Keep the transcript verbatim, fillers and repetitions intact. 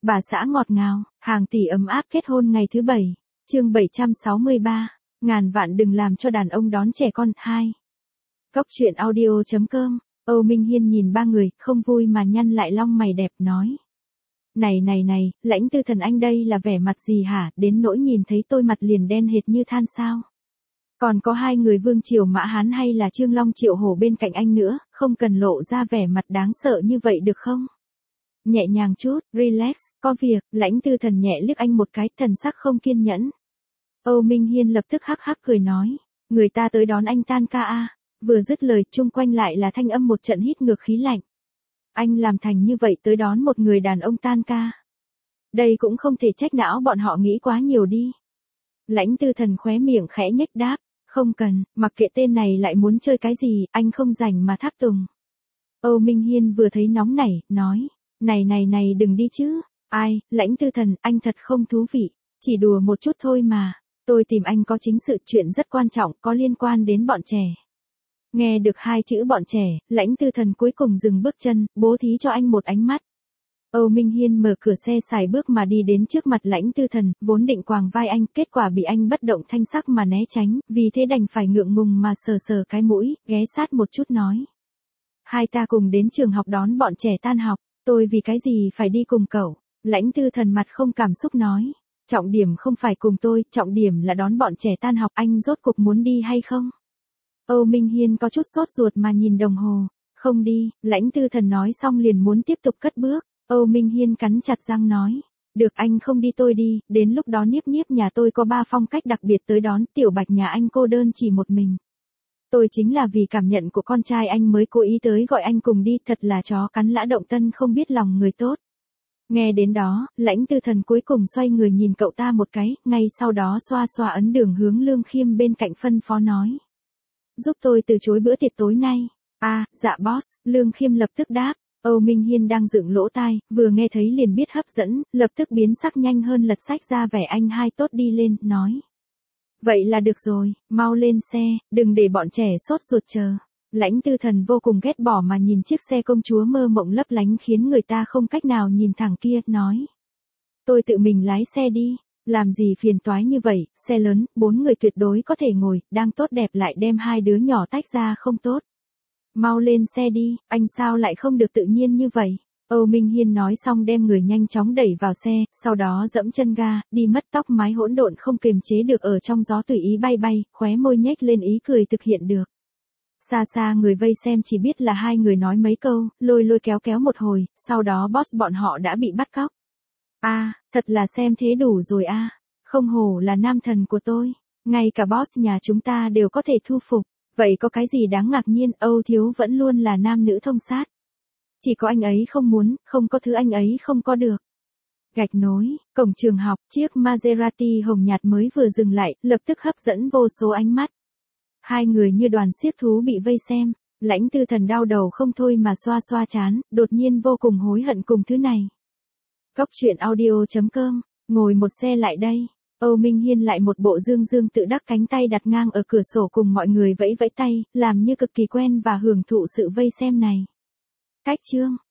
Bà xã ngọt ngào, hàng tỷ ấm áp kết hôn ngày thứ bảy. Chương bảy trăm sáu mươi ba. Ngàn vạn đừng làm cho đàn ông đón trẻ con. hai. Cốc truyện audio chấm com. Âu Minh Hiên nhìn ba người, không vui mà nhăn lại lông mày đẹp nói. Này này này, Lãnh Tư Thần anh đây là vẻ mặt gì hả, đến nỗi nhìn thấy tôi mặt liền đen hệt như than sao? Còn có hai người Vương Triều Mã Hán hay là Trương Long Triệu Hổ bên cạnh anh nữa, không cần lộ ra vẻ mặt đáng sợ như vậy được không? Nhẹ nhàng chút, relax, có việc. Lãnh Tư Thần nhẹ liếc anh một cái, thần sắc không kiên nhẫn. Âu Minh Hiên lập tức hắc hắc cười nói, người ta tới đón anh tan ca a. Vừa dứt lời, chung quanh lại là thanh âm một trận hít ngược khí lạnh. Anh làm thành như vậy tới đón một người đàn ông tan ca. Đây cũng không thể trách não bọn họ nghĩ quá nhiều đi. Lãnh Tư Thần khóe miệng khẽ nhếch đáp, không cần, mặc kệ tên này lại muốn chơi cái gì, anh không rảnh mà tháp tùng. Âu Minh Hiên vừa thấy nóng nảy, nói, này này này đừng đi chứ, ai, Lãnh Tư Thần, anh thật không thú vị, chỉ đùa một chút thôi mà, tôi tìm anh có chính sự chuyện rất quan trọng, có liên quan đến bọn trẻ. Nghe được hai chữ bọn trẻ, Lãnh Tư Thần cuối cùng dừng bước chân, bố thí cho anh một ánh mắt. Âu Minh Hiên mở cửa xe xài bước mà đi đến trước mặt Lãnh Tư Thần, vốn định quàng vai anh, kết quả bị anh bất động thanh sắc mà né tránh, vì thế đành phải ngượng ngùng mà sờ sờ cái mũi, ghé sát một chút nói. Hai ta cùng đến trường học đón bọn trẻ tan học, tôi vì cái gì phải đi cùng cậu? Lãnh Tư Thần mặt không cảm xúc nói. Trọng điểm không phải cùng tôi, trọng điểm là đón bọn trẻ tan học, anh rốt cuộc muốn đi hay không? Âu Minh Hiên có chút sốt ruột mà nhìn đồng hồ. Không đi, Lãnh Tư Thần nói xong liền muốn tiếp tục cất bước. Âu Minh Hiên cắn chặt răng nói. Được, anh không đi tôi đi, đến lúc đó Niếp Niếp nhà tôi có ba phong cách đặc biệt tới đón, Tiểu Bạch nhà anh cô đơn chỉ một mình. Tôi chính là vì cảm nhận của con trai anh mới cố ý tới gọi anh cùng đi, thật là chó cắn lã động tân không biết lòng người tốt. Nghe đến đó, Lãnh Tư Thần cuối cùng xoay người nhìn cậu ta một cái, ngay sau đó xoa xoa ấn đường hướng Lương Khiêm bên cạnh phân phó nói. Giúp tôi từ chối bữa tiệc tối nay. À, dạ boss, Lương Khiêm lập tức đáp. Âu Minh Hiên đang dựng lỗ tai, vừa nghe thấy liền biết hấp dẫn, lập tức biến sắc nhanh hơn lật sách ra vẻ anh hai tốt đi lên, nói. Vậy là được rồi, mau lên xe, đừng để bọn trẻ sốt ruột chờ. Lãnh Tư Thần vô cùng ghét bỏ mà nhìn chiếc xe công chúa mơ mộng lấp lánh khiến người ta không cách nào nhìn thẳng kia, nói. Tôi tự mình lái xe đi, làm gì phiền toái như vậy, xe lớn, bốn người tuyệt đối có thể ngồi, đang tốt đẹp lại đem hai đứa nhỏ tách ra không tốt. Mau lên xe đi, anh sao lại không được tự nhiên như vậy? Âu Minh Hiên nói xong đem người nhanh chóng đẩy vào xe, sau đó dẫm chân ga, đi mất tóc mái hỗn độn không kiềm chế được ở trong gió tùy ý bay bay, khóe môi nhếch lên ý cười thực hiện được. Xa xa người vây xem chỉ biết là hai người nói mấy câu, lôi lôi kéo kéo một hồi, sau đó boss bọn họ đã bị bắt cóc. A, à, thật là xem thế đủ rồi a, à. Không hổ là nam thần của tôi, ngay cả boss nhà chúng ta đều có thể thu phục. Vậy có cái gì đáng ngạc nhiên, Âu thiếu vẫn luôn là nam nữ thông sát. Chỉ có anh ấy không muốn, không có thứ anh ấy không có được. Gạch nối, cổng trường học, chiếc Maserati hồng nhạt mới vừa dừng lại, lập tức hấp dẫn vô số ánh mắt. Hai người như đoàn xiếc thú bị vây xem, Lãnh Tư Thần đau đầu không thôi mà xoa xoa chán, đột nhiên vô cùng hối hận cùng thứ này. Cốc truyện audio chấm com, ngồi một xe lại đây. Âu Minh Hiên lại một bộ dương dương tự đắc, cánh tay đặt ngang ở cửa sổ cùng mọi người vẫy vẫy tay, làm như cực kỳ quen và hưởng thụ sự vây xem này. Cách chương